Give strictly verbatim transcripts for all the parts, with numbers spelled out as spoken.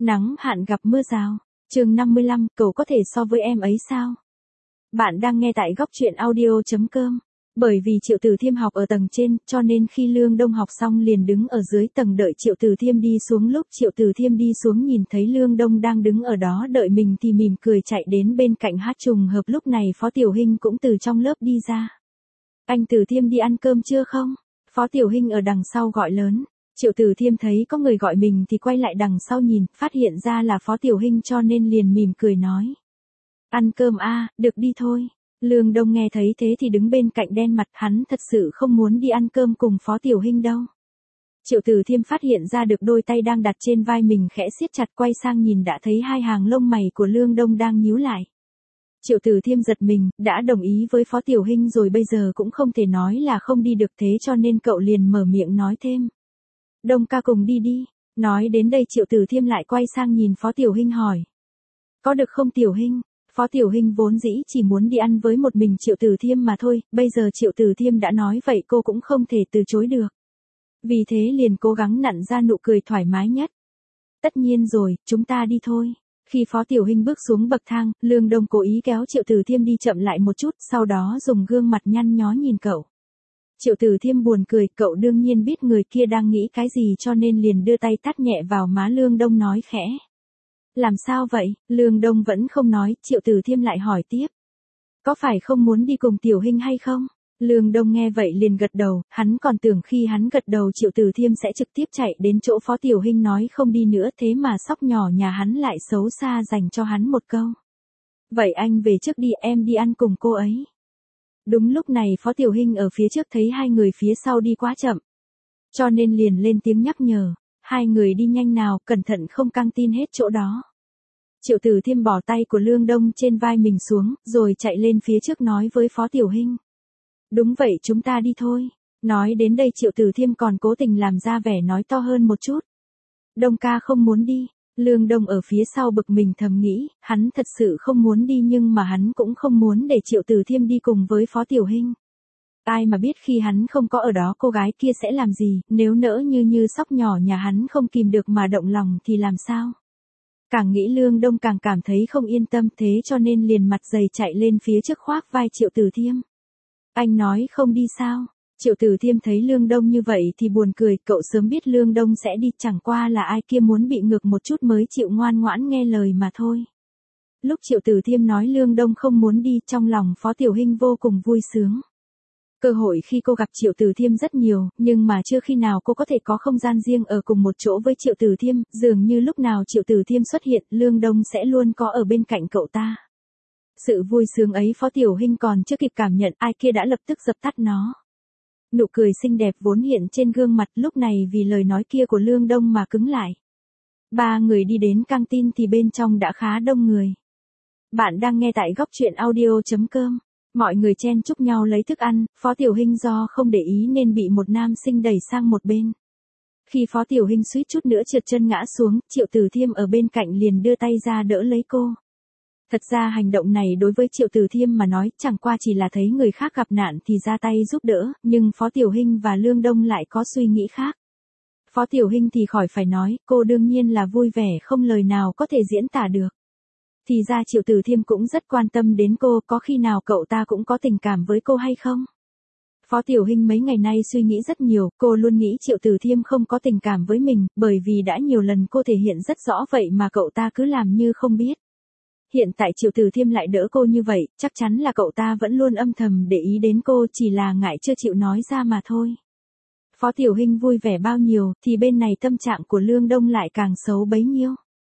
Nắng hạn gặp mưa rào. Chương năm mươi lăm, cậu có thể so với em ấy sao? Bạn đang nghe tại góc truyện audio chấm com. Bởi vì Triệu Tử Thiêm học ở tầng trên, cho nên khi Lương Đông học xong liền đứng ở dưới tầng đợi Triệu Tử Thiêm đi xuống. Lúc Triệu Tử Thiêm đi xuống nhìn thấy Lương Đông đang đứng ở đó đợi mình thì mỉm cười chạy đến bên cạnh hát. Trùng hợp lúc này Phó Tiểu Hinh cũng từ trong lớp đi ra. Anh Tử Thiêm đi ăn cơm chưa không? Phó Tiểu Hinh ở đằng sau gọi lớn. Triệu Tử Thiêm thấy có người gọi mình thì quay lại đằng sau nhìn, phát hiện ra là Phó Tiểu Hinh cho nên liền mỉm cười nói. Ăn cơm a, à, được đi thôi. Lương Đông nghe thấy thế thì đứng bên cạnh đen mặt, hắn thật sự không muốn đi ăn cơm cùng Phó Tiểu Hinh đâu. Triệu Tử Thiêm phát hiện ra được đôi tay đang đặt trên vai mình khẽ siết chặt, quay sang nhìn đã thấy hai hàng lông mày của Lương Đông đang nhíu lại. Triệu Tử Thiêm giật mình, đã đồng ý với Phó Tiểu Hinh rồi bây giờ cũng không thể nói là không đi được, thế cho nên cậu liền mở miệng nói thêm. Đông ca cùng đi đi. Nói đến đây Triệu Tử Thiêm lại quay sang nhìn Phó Tiểu Hinh hỏi. Có được không Tiểu Hinh? Phó Tiểu Hinh vốn dĩ chỉ muốn đi ăn với một mình Triệu Tử Thiêm mà thôi, bây giờ Triệu Tử Thiêm đã nói vậy cô cũng không thể từ chối được. Vì thế liền cố gắng nặn ra nụ cười thoải mái nhất. Tất nhiên rồi, chúng ta đi thôi. Khi Phó Tiểu Hinh bước xuống bậc thang, Lương Đông cố ý kéo Triệu Tử Thiêm đi chậm lại một chút, sau đó dùng gương mặt nhăn nhó nhìn cậu. Triệu Tử Thiêm buồn cười, cậu đương nhiên biết người kia đang nghĩ cái gì cho nên liền đưa tay tát nhẹ vào má Lương Đông nói khẽ. Làm sao vậy? Lương Đông vẫn không nói, Triệu Tử Thiêm lại hỏi tiếp. Có phải không muốn đi cùng Tiểu Hinh hay không? Lương Đông nghe vậy liền gật đầu, hắn còn tưởng khi hắn gật đầu Triệu Tử Thiêm sẽ trực tiếp chạy đến chỗ Phó Tiểu Hinh nói không đi nữa, thế mà sóc nhỏ nhà hắn lại xấu xa dành cho hắn một câu. Vậy anh về trước đi, em đi ăn cùng cô ấy. Đúng lúc này Phó Tiểu Hinh ở phía trước thấy hai người phía sau đi quá chậm. Cho nên liền lên tiếng nhắc nhở, hai người đi nhanh nào, cẩn thận không căng tin hết chỗ đó. Triệu Tử Thiêm bỏ tay của Lương Đông trên vai mình xuống, rồi chạy lên phía trước nói với Phó Tiểu Hinh. Đúng vậy, chúng ta đi thôi. Nói đến đây Triệu Tử Thiêm còn cố tình làm ra vẻ nói to hơn một chút. Đông ca không muốn đi. Lương Đông ở phía sau bực mình thầm nghĩ, hắn thật sự không muốn đi nhưng mà hắn cũng không muốn để Triệu Tử Thiêm đi cùng với Phó Tiểu Hinh. Ai mà biết khi hắn không có ở đó cô gái kia sẽ làm gì, nếu nỡ như như sóc nhỏ nhà hắn không kìm được mà động lòng thì làm sao? Càng nghĩ Lương Đông càng cảm thấy không yên tâm, thế cho nên liền mặt dày chạy lên phía trước khoác vai Triệu Tử Thiêm. Anh nói không đi sao? Triệu Tử Thiêm thấy Lương Đông như vậy thì buồn cười, cậu sớm biết Lương Đông sẽ đi, chẳng qua là ai kia muốn bị ngược một chút mới chịu ngoan ngoãn nghe lời mà thôi. Lúc Triệu Tử Thiêm nói Lương Đông không muốn đi, trong lòng Phó Tiểu Hinh vô cùng vui sướng. Cơ hội khi cô gặp Triệu Tử Thiêm rất nhiều, nhưng mà chưa khi nào cô có thể có không gian riêng ở cùng một chỗ với Triệu Tử Thiêm, dường như lúc nào Triệu Tử Thiêm xuất hiện, Lương Đông sẽ luôn có ở bên cạnh cậu ta. Sự vui sướng ấy Phó Tiểu Hinh còn chưa kịp cảm nhận, ai kia đã lập tức dập tắt nó. Nụ cười xinh đẹp vốn hiện trên gương mặt lúc này vì lời nói kia của Lương Đông mà cứng lại. Ba người đi đến căng tin thì bên trong đã khá đông người. Bạn đang nghe tại góc truyện audio chấm com. Mọi người chen chúc nhau lấy thức ăn, Phó Tiểu Hinh do không để ý nên bị một nam sinh đẩy sang một bên. Khi Phó Tiểu Hinh suýt chút nữa trượt chân ngã xuống, Triệu Tử Thiêm ở bên cạnh liền đưa tay ra đỡ lấy cô. Thật ra hành động này đối với Triệu Tử Thiêm mà nói chẳng qua chỉ là thấy người khác gặp nạn thì ra tay giúp đỡ, nhưng Phó Tiểu Hinh và Lương Đông lại có suy nghĩ khác. Phó Tiểu Hinh thì khỏi phải nói, cô đương nhiên là vui vẻ không lời nào có thể diễn tả được. Thì ra Triệu Tử Thiêm cũng rất quan tâm đến cô, có khi nào cậu ta cũng có tình cảm với cô hay không? Phó Tiểu Hinh mấy ngày nay suy nghĩ rất nhiều, cô luôn nghĩ Triệu Tử Thiêm không có tình cảm với mình, bởi vì đã nhiều lần cô thể hiện rất rõ vậy mà cậu ta cứ làm như không biết. Hiện tại Triệu Tử Thiêm lại đỡ cô như vậy, chắc chắn là cậu ta vẫn luôn âm thầm để ý đến cô, chỉ là ngại chưa chịu nói ra mà thôi. Phó Tiểu Hinh vui vẻ bao nhiêu, thì bên này tâm trạng của Lương Đông lại càng xấu bấy nhiêu.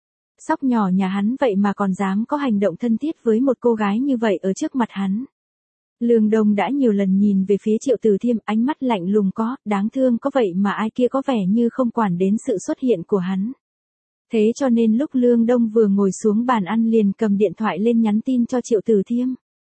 Sóc nhỏ nhà hắn vậy mà còn dám có hành động thân thiết với một cô gái như vậy ở trước mặt hắn. Lương Đông đã nhiều lần nhìn về phía Triệu Tử Thiêm, ánh mắt lạnh lùng có, đáng thương có vậy mà ai kia có vẻ như không quản đến sự xuất hiện của hắn. Thế cho nên lúc Lương Đông vừa ngồi xuống bàn ăn liền cầm điện thoại lên nhắn tin cho Triệu Tử Thiêm.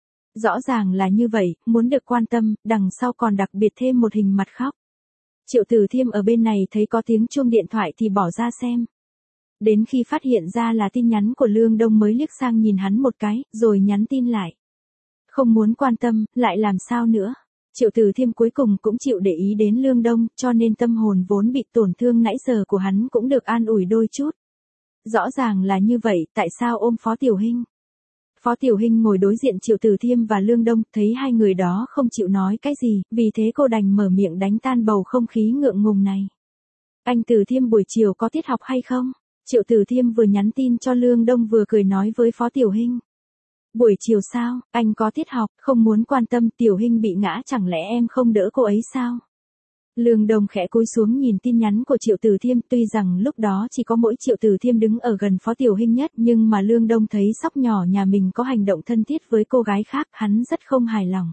Rõ ràng là như vậy, muốn được quan tâm, đằng sau còn đặc biệt thêm một hình mặt khóc. Triệu Tử Thiêm ở bên này thấy có tiếng chuông điện thoại thì bỏ ra xem. Đến khi phát hiện ra là tin nhắn của Lương Đông mới liếc sang nhìn hắn một cái, rồi nhắn tin lại. Không muốn quan tâm, lại làm sao nữa. Triệu Tử Thiêm cuối cùng cũng chịu để ý đến Lương Đông, cho nên tâm hồn vốn bị tổn thương nãy giờ của hắn cũng được an ủi đôi chút. Rõ ràng là như vậy, tại sao ôm Phó Tiểu Hinh? Phó Tiểu Hinh ngồi đối diện Triệu Tử Thiêm và Lương Đông, thấy hai người đó không chịu nói cái gì, vì thế cô đành mở miệng đánh tan bầu không khí ngượng ngùng này. Anh Tử Thiêm buổi chiều có tiết học hay không? Triệu Tử Thiêm vừa nhắn tin cho Lương Đông vừa cười nói với Phó Tiểu Hinh. Buổi chiều sao, anh có tiết học, không muốn quan tâm, Tiểu Hinh bị ngã chẳng lẽ em không đỡ cô ấy sao? Lương Đông khẽ cúi xuống nhìn tin nhắn của Triệu Tử Thiêm, tuy rằng lúc đó chỉ có mỗi Triệu Tử Thiêm đứng ở gần Phó Tiểu Hinh nhất, nhưng mà Lương Đông thấy sóc nhỏ nhà mình có hành động thân thiết với cô gái khác, hắn rất không hài lòng.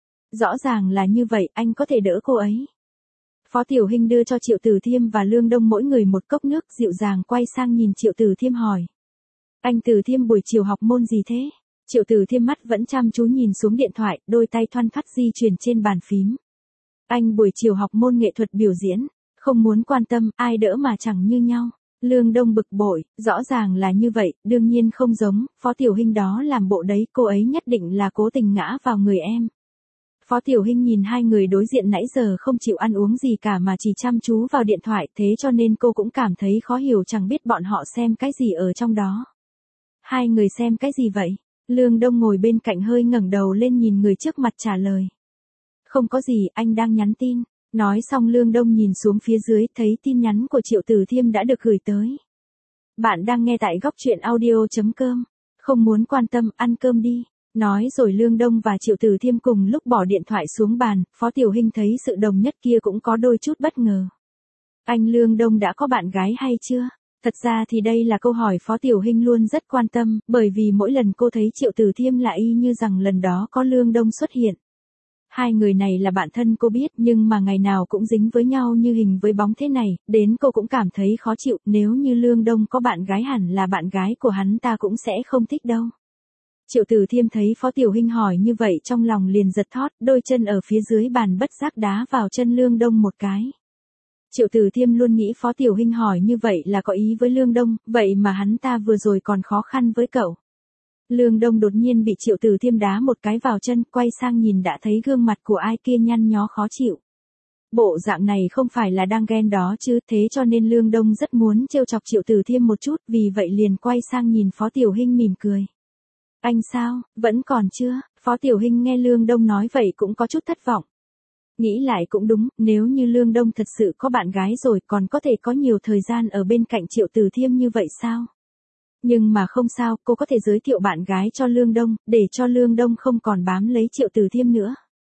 Rõ ràng là như vậy, anh có thể đỡ cô ấy. Phó Tiểu Hinh đưa cho Triệu Tử Thiêm và Lương Đông mỗi người một cốc nước, dịu dàng quay sang nhìn Triệu Tử Thiêm hỏi. Anh Tử Thiêm buổi chiều học môn gì thế? Triệu Tử Thiêm mắt vẫn chăm chú nhìn xuống điện thoại, đôi tay thoăn thoắt di chuyển trên bàn phím. Anh buổi chiều học môn nghệ thuật biểu diễn, không muốn quan tâm, ai đỡ mà chẳng như nhau. Lương Đông bực bội, rõ ràng là như vậy, đương nhiên không giống, Phó Tiểu Hinh đó làm bộ đấy, cô ấy nhất định là cố tình ngã vào người em. Phó Tiểu Hinh nhìn hai người đối diện nãy giờ không chịu ăn uống gì cả mà chỉ chăm chú vào điện thoại, thế cho nên cô cũng cảm thấy khó hiểu, chẳng biết bọn họ xem cái gì ở trong đó. Hai người xem cái gì vậy? Lương Đông ngồi bên cạnh hơi ngẩng đầu lên nhìn người trước mặt trả lời. Không có gì, anh đang nhắn tin. Nói xong Lương Đông nhìn xuống phía dưới, thấy tin nhắn của Triệu Tử Thiêm đã được gửi tới. Bạn đang nghe tại góc truyện audio chấm com. Không muốn quan tâm, ăn cơm đi. Nói rồi Lương Đông và Triệu Tử Thiêm cùng lúc bỏ điện thoại xuống bàn, Phó Tiểu Hinh thấy sự đồng nhất kia cũng có đôi chút bất ngờ. Anh Lương Đông đã có bạn gái hay chưa? Thật ra thì đây là câu hỏi Phó Tiểu Hinh luôn rất quan tâm, bởi vì mỗi lần cô thấy Triệu Tử Thiêm là y như rằng lần đó có Lương Đông xuất hiện. Hai người này là bạn thân cô biết, nhưng mà ngày nào cũng dính với nhau như hình với bóng thế này, đến cô cũng cảm thấy khó chịu, nếu như Lương Đông có bạn gái hẳn là bạn gái của hắn ta cũng sẽ không thích đâu. Triệu Tử Thiêm thấy Phó Tiểu Hinh hỏi như vậy trong lòng liền giật thót, đôi chân ở phía dưới bàn bất giác đá vào chân Lương Đông một cái. Triệu Tử Thiêm luôn nghĩ Phó Tiểu Hinh hỏi như vậy là có ý với Lương Đông, vậy mà hắn ta vừa rồi còn khó khăn với cậu. Lương Đông đột nhiên bị Triệu Tử Thiêm đá một cái vào chân, quay sang nhìn đã thấy gương mặt của ai kia nhăn nhó khó chịu. Bộ dạng này không phải là đang ghen đó chứ, thế cho nên Lương Đông rất muốn trêu chọc Triệu Tử Thiêm một chút, vì vậy liền quay sang nhìn Phó Tiểu Hinh mỉm cười. Anh sao, vẫn còn chưa? Phó Tiểu Hinh nghe Lương Đông nói vậy cũng có chút thất vọng. Nghĩ lại cũng đúng, nếu như Lương Đông thật sự có bạn gái rồi còn có thể có nhiều thời gian ở bên cạnh Triệu Tử Thiêm như vậy sao? Nhưng mà không sao, cô có thể giới thiệu bạn gái cho Lương Đông, để cho Lương Đông không còn bám lấy Triệu Tử Thiêm nữa.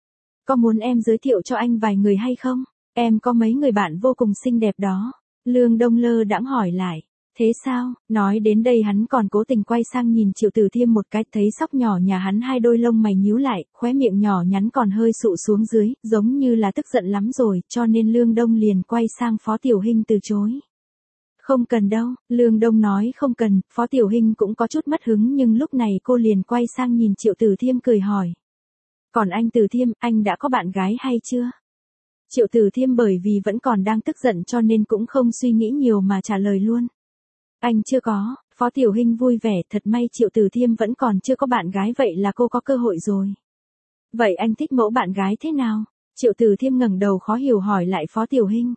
Có muốn em giới thiệu cho anh vài người hay không? Em có mấy người bạn vô cùng xinh đẹp đó. Lương Đông lơ đãng hỏi lại. Thế sao? Nói đến đây hắn còn cố tình quay sang nhìn Triệu Tử Thiêm một cái, thấy sóc nhỏ nhà hắn hai đôi lông mày nhíu lại, khóe miệng nhỏ nhắn còn hơi sụ xuống dưới, giống như là tức giận lắm rồi, cho nên Lương Đông liền quay sang Phó Tiểu Hinh từ chối. Không cần đâu, Lương Đông nói không cần, Phó Tiểu Hinh cũng có chút mất hứng nhưng lúc này cô liền quay sang nhìn Triệu Tử Thiêm cười hỏi. Còn anh Tử Thiêm, anh đã có bạn gái hay chưa? Triệu Tử Thiêm bởi vì vẫn còn đang tức giận cho nên cũng không suy nghĩ nhiều mà trả lời luôn. Anh chưa có, Phó Tiểu Hinh vui vẻ, thật may Triệu Tử Thiêm vẫn còn chưa có bạn gái, vậy là cô có cơ hội rồi. Vậy anh thích mẫu bạn gái thế nào? Triệu Tử Thiêm ngẩng đầu khó hiểu hỏi lại Phó Tiểu Hinh.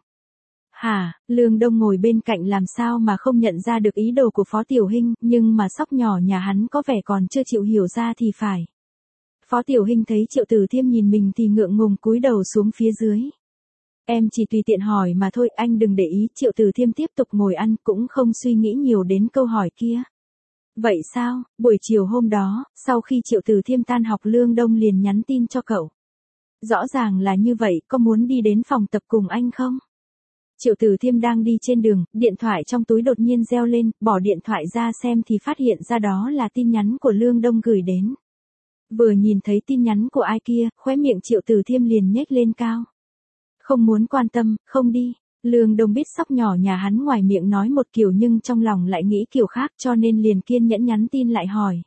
Hả, Lương Đông ngồi bên cạnh làm sao mà không nhận ra được ý đồ của Phó Tiểu Hinh, nhưng mà sóc nhỏ nhà hắn có vẻ còn chưa chịu hiểu ra thì phải. Phó Tiểu Hinh thấy Triệu Tử Thiêm nhìn mình thì ngượng ngùng cúi đầu xuống phía dưới. Em chỉ tùy tiện hỏi mà thôi, anh đừng để ý. Triệu Tử Thiêm tiếp tục ngồi ăn cũng không suy nghĩ nhiều đến câu hỏi kia. Vậy sao, buổi chiều hôm đó, sau khi Triệu Tử Thiêm tan học Lương Đông liền nhắn tin cho cậu. Rõ ràng là như vậy, có muốn đi đến phòng tập cùng anh không? Triệu Tử Thiêm đang đi trên đường, điện thoại trong túi đột nhiên reo lên, bỏ điện thoại ra xem thì phát hiện ra đó là tin nhắn của Lương Đông gửi đến. Vừa nhìn thấy tin nhắn của ai kia, khóe miệng Triệu Tử Thiêm liền nhếch lên cao. Không muốn quan tâm, không đi. Lương Đông biết sóc nhỏ nhà hắn ngoài miệng nói một kiểu nhưng trong lòng lại nghĩ kiểu khác cho nên liền kiên nhẫn nhắn tin lại hỏi.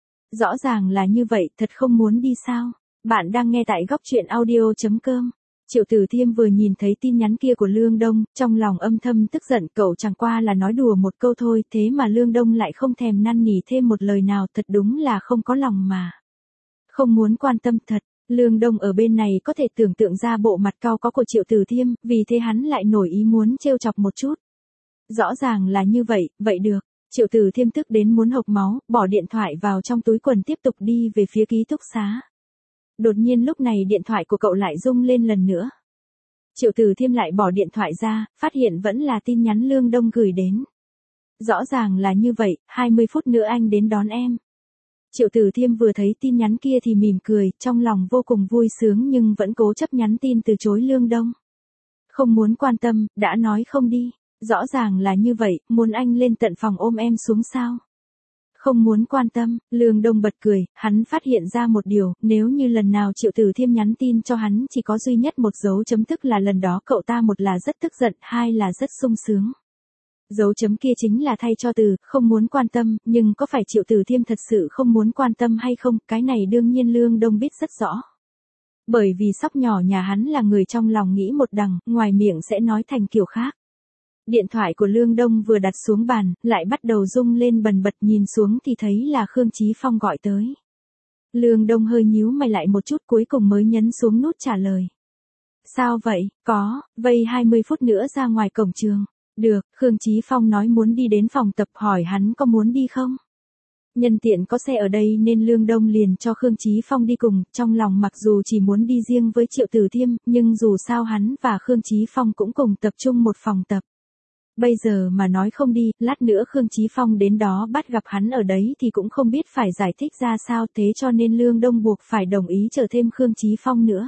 Rõ ràng là như vậy, thật không muốn đi sao? Bạn đang nghe tại góc truyện audio chấm com. Triệu Tử Thiêm vừa nhìn thấy tin nhắn kia của Lương Đông, trong lòng âm thầm tức giận, cậu chẳng qua là nói đùa một câu thôi, thế mà Lương Đông lại không thèm năn nỉ thêm một lời nào, thật đúng là không có lòng mà. Không muốn quan tâm thật. Lương Đông ở bên này có thể tưởng tượng ra bộ mặt cau có của Triệu Tử Thiêm, vì thế hắn lại nổi ý muốn trêu chọc một chút. Rõ ràng là như vậy, vậy được. Triệu Tử Thiêm tức đến muốn hộc máu, bỏ điện thoại vào trong túi quần tiếp tục đi về phía ký túc xá. Đột nhiên lúc này điện thoại của cậu lại rung lên lần nữa. Triệu Tử Thiêm lại bỏ điện thoại ra, phát hiện vẫn là tin nhắn Lương Đông gửi đến. Rõ ràng là như vậy, hai mươi phút nữa anh đến đón em. Triệu Tử Thiêm vừa thấy tin nhắn kia thì mỉm cười, trong lòng vô cùng vui sướng nhưng vẫn cố chấp nhắn tin từ chối Lương Đông. Không muốn quan tâm, đã nói không đi. Rõ ràng là như vậy, muốn anh lên tận phòng ôm em xuống sao? Không muốn quan tâm, Lương Đông bật cười, hắn phát hiện ra một điều, nếu như lần nào Triệu Tử Thiêm nhắn tin cho hắn chỉ có duy nhất một dấu chấm tức là lần đó cậu ta một là rất tức giận, hai là rất sung sướng. Dấu chấm kia chính là thay cho từ, không muốn quan tâm, nhưng có phải Triệu Tử Thiêm thật sự không muốn quan tâm hay không, cái này đương nhiên Lương Đông biết rất rõ. Bởi vì sóc nhỏ nhà hắn là người trong lòng nghĩ một đằng, ngoài miệng sẽ nói thành kiểu khác. Điện thoại của Lương Đông vừa đặt xuống bàn, lại bắt đầu rung lên bần bật, nhìn xuống thì thấy là Khương Chí Phong gọi tới. Lương Đông hơi nhíu mày lại một chút, cuối cùng mới nhấn xuống nút trả lời. Sao vậy, có, vây hai mươi phút nữa ra ngoài cổng trường. Được, Khương Chí Phong nói muốn đi đến phòng tập, hỏi hắn có muốn đi không? Nhân tiện có xe ở đây nên Lương Đông liền cho Khương Chí Phong đi cùng, trong lòng mặc dù chỉ muốn đi riêng với Triệu Tử Thiêm, nhưng dù sao hắn và Khương Chí Phong cũng cùng tập trung một phòng tập. Bây giờ mà nói không đi, lát nữa Khương Chí Phong đến đó bắt gặp hắn ở đấy thì cũng không biết phải giải thích ra sao, thế cho nên Lương Đông buộc phải đồng ý chờ thêm Khương Chí Phong nữa.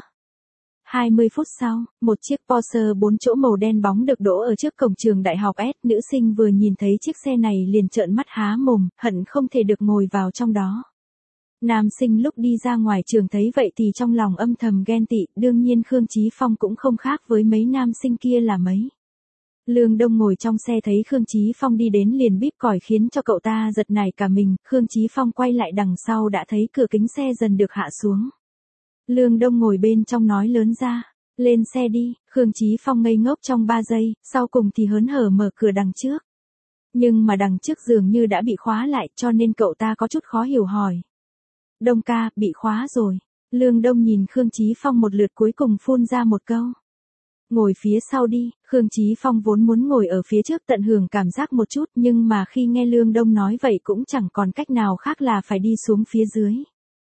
hai mươi phút sau, một chiếc Porsche bốn chỗ màu đen bóng được đỗ ở trước cổng trường đại học S, nữ sinh vừa nhìn thấy chiếc xe này liền trợn mắt há mồm, hận không thể được ngồi vào trong đó. Nam sinh lúc đi ra ngoài trường thấy vậy thì trong lòng âm thầm ghen tị, đương nhiên Khương Chí Phong cũng không khác với mấy nam sinh kia là mấy. Lương Đông ngồi trong xe thấy Khương Chí Phong đi đến liền bíp còi khiến cho cậu ta giật nảy cả mình, Khương Chí Phong quay lại đằng sau đã thấy cửa kính xe dần được hạ xuống. Lương Đông ngồi bên trong nói lớn ra, lên xe đi, Khương Chí Phong ngây ngốc trong ba giây, sau cùng thì hớn hở mở cửa đằng trước. Nhưng mà đằng trước dường như đã bị khóa lại cho nên cậu ta có chút khó hiểu hỏi. Đông ca, bị khóa rồi. Lương Đông nhìn Khương Chí Phong một lượt cuối cùng phun ra một câu. Ngồi phía sau đi, Khương Chí Phong vốn muốn ngồi ở phía trước tận hưởng cảm giác một chút nhưng mà khi nghe Lương Đông nói vậy cũng chẳng còn cách nào khác là phải đi xuống phía dưới.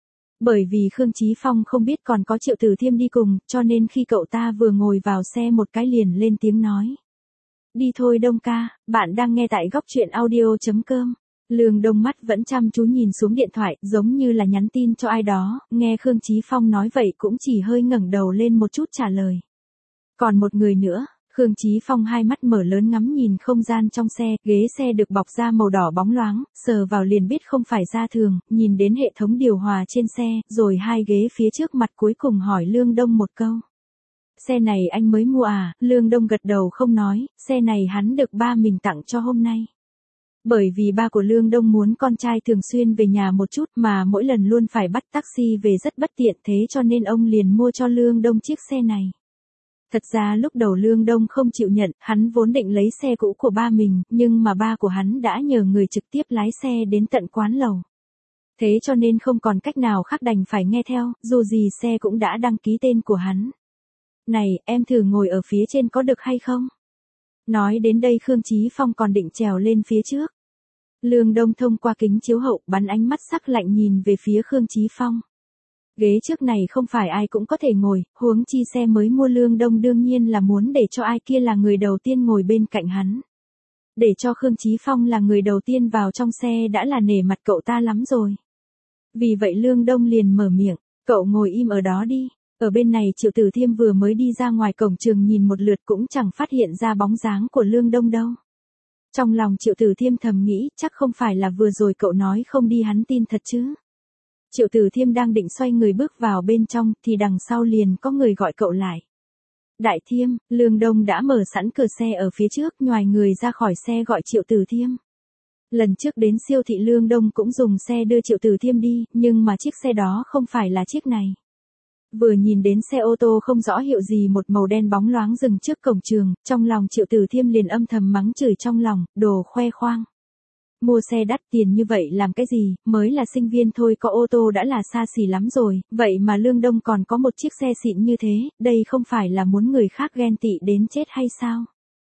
Bởi vì Khương Chí Phong không biết còn có Triệu Tử Thiêm đi cùng, cho nên khi cậu ta vừa ngồi vào xe một cái liền lên tiếng nói. Đi thôi Đông ca, bạn đang nghe tại góc truyện audio chấm com. Lương Đông mắt vẫn chăm chú nhìn xuống điện thoại, giống như là nhắn tin cho ai đó, nghe Khương Chí Phong nói vậy cũng chỉ hơi ngẩng đầu lên một chút trả lời. Còn một người nữa, Khương Chí Phong hai mắt mở lớn ngắm nhìn không gian trong xe, ghế xe được bọc da màu đỏ bóng loáng, sờ vào liền biết không phải da thường, nhìn đến hệ thống điều hòa trên xe, rồi hai ghế phía trước mặt cuối cùng hỏi Lương Đông một câu. Xe này anh mới mua à? Lương Đông gật đầu không nói, xe này hắn được ba mình tặng cho hôm nay. Bởi vì ba của Lương Đông muốn con trai thường xuyên về nhà một chút mà mỗi lần luôn phải bắt taxi về rất bất tiện, thế cho nên ông liền mua cho Lương Đông chiếc xe này. Thật ra lúc đầu Lương Đông không chịu nhận, hắn vốn định lấy xe cũ của ba mình, nhưng mà ba của hắn đã nhờ người trực tiếp lái xe đến tận quán lầu. Thế cho nên không còn cách nào khác đành phải nghe theo, dù gì xe cũng đã đăng ký tên của hắn. Này, em thử ngồi ở phía trên có được hay không? Nói đến đây Khương Chí Phong còn định trèo lên phía trước. Lương Đông thông qua kính chiếu hậu bắn ánh mắt sắc lạnh nhìn về phía Khương Chí Phong. Ghế trước này không phải ai cũng có thể ngồi, huống chi xe mới mua Lương Đông đương nhiên là muốn để cho ai kia là người đầu tiên ngồi bên cạnh hắn. Để cho Khương Chí Phong là người đầu tiên vào trong xe đã là nể mặt cậu ta lắm rồi. Vì vậy Lương Đông liền mở miệng, cậu ngồi im ở đó đi. Ở bên này Triệu Tử Thiêm vừa mới đi ra ngoài cổng trường nhìn một lượt cũng chẳng phát hiện ra bóng dáng của Lương Đông đâu. Trong lòng Triệu Tử Thiêm thầm nghĩ chắc không phải là vừa rồi cậu nói không đi hắn tin thật chứ. Triệu Tử Thiêm đang định xoay người bước vào bên trong thì đằng sau liền có người gọi cậu lại. Đại Thiêm, Lương Đông đã mở sẵn cửa xe ở phía trước nhoài người ra khỏi xe gọi Triệu Tử Thiêm. Lần trước đến siêu thị Lương Đông cũng dùng xe đưa Triệu Tử Thiêm đi, nhưng mà chiếc xe đó không phải là chiếc này. Vừa nhìn đến xe ô tô không rõ hiệu gì một màu đen bóng loáng dừng trước cổng trường, trong lòng Triệu Tử Thiêm liền âm thầm mắng chửi trong lòng, đồ khoe khoang. Mua xe đắt tiền như vậy làm cái gì, mới là sinh viên thôi có ô tô đã là xa xỉ lắm rồi, vậy mà Lương Đông còn có một chiếc xe xịn như thế, đây không phải là muốn người khác ghen tị đến chết hay sao?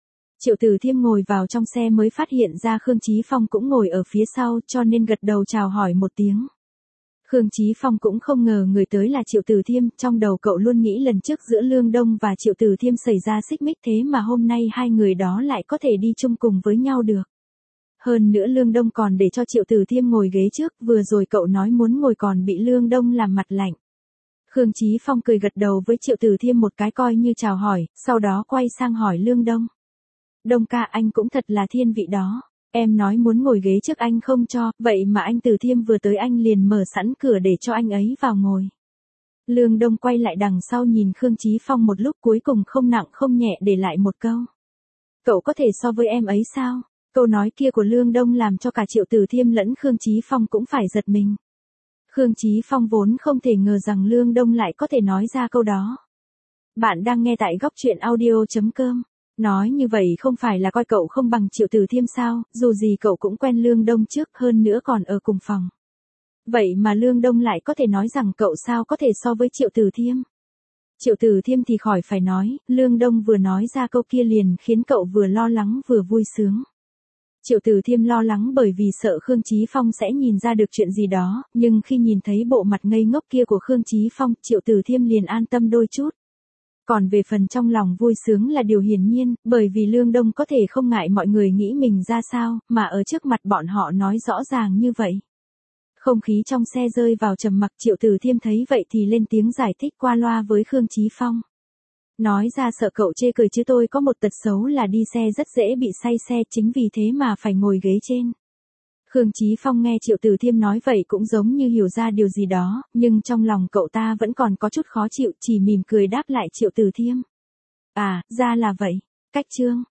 Triệu Tử Thiêm ngồi vào trong xe mới phát hiện ra Khương Chí Phong cũng ngồi ở phía sau cho nên gật đầu chào hỏi một tiếng. Khương Chí Phong cũng không ngờ người tới là Triệu Tử Thiêm, trong đầu cậu luôn nghĩ lần trước giữa Lương Đông và Triệu Tử Thiêm xảy ra xích mích thế mà hôm nay hai người đó lại có thể đi chung cùng với nhau được. Hơn nữa Lương Đông còn để cho Triệu Tử Thiêm ngồi ghế trước, vừa rồi cậu nói muốn ngồi còn bị Lương Đông làm mặt lạnh. Khương Chí Phong cười gật đầu với Triệu Tử Thiêm một cái coi như chào hỏi, sau đó quay sang hỏi Lương Đông. Đông ca, anh cũng thật là thiên vị đó. Em nói muốn ngồi ghế trước anh không cho, vậy mà anh Tử Thiêm vừa tới anh liền mở sẵn cửa để cho anh ấy vào ngồi. Lương Đông quay lại đằng sau nhìn Khương Chí Phong một lúc, cuối cùng không nặng không nhẹ để lại một câu. Cậu có thể so với em ấy sao? Câu nói kia của Lương Đông làm cho cả Triệu Tử Thiêm lẫn Khương Chí Phong cũng phải giật mình. Khương Chí Phong vốn không thể ngờ rằng Lương Đông lại có thể nói ra câu đó. Bạn đang nghe tại góc truyện audio chấm com. Nói như vậy không phải là coi cậu không bằng Triệu Tử Thiêm sao, dù gì cậu cũng quen Lương Đông trước, hơn nữa còn ở cùng phòng. Vậy mà Lương Đông lại có thể nói rằng cậu sao có thể so với Triệu Tử Thiêm. Triệu Tử Thiêm thì khỏi phải nói, Lương Đông vừa nói ra câu kia liền khiến cậu vừa lo lắng vừa vui sướng. Triệu Tử Thiêm lo lắng bởi vì sợ Khương Chí Phong sẽ nhìn ra được chuyện gì đó, nhưng khi nhìn thấy bộ mặt ngây ngốc kia của Khương Chí Phong, Triệu Tử Thiêm liền an tâm đôi chút. Còn về phần trong lòng vui sướng là điều hiển nhiên, bởi vì Lương Đông có thể không ngại mọi người nghĩ mình ra sao, mà ở trước mặt bọn họ nói rõ ràng như vậy. Không khí trong xe rơi vào trầm mặc, Triệu Tử Thiêm thấy vậy thì lên tiếng giải thích qua loa với Khương Chí Phong. Nói ra sợ cậu chê cười chứ tôi có một tật xấu là đi xe rất dễ bị say xe, chính vì thế mà phải ngồi ghế trên. Khương Chí Phong nghe Triệu Tử Thiêm nói vậy cũng giống như hiểu ra điều gì đó, nhưng trong lòng cậu ta vẫn còn có chút khó chịu, chỉ mỉm cười đáp lại Triệu Tử Thiêm. À, ra là vậy. Cách chương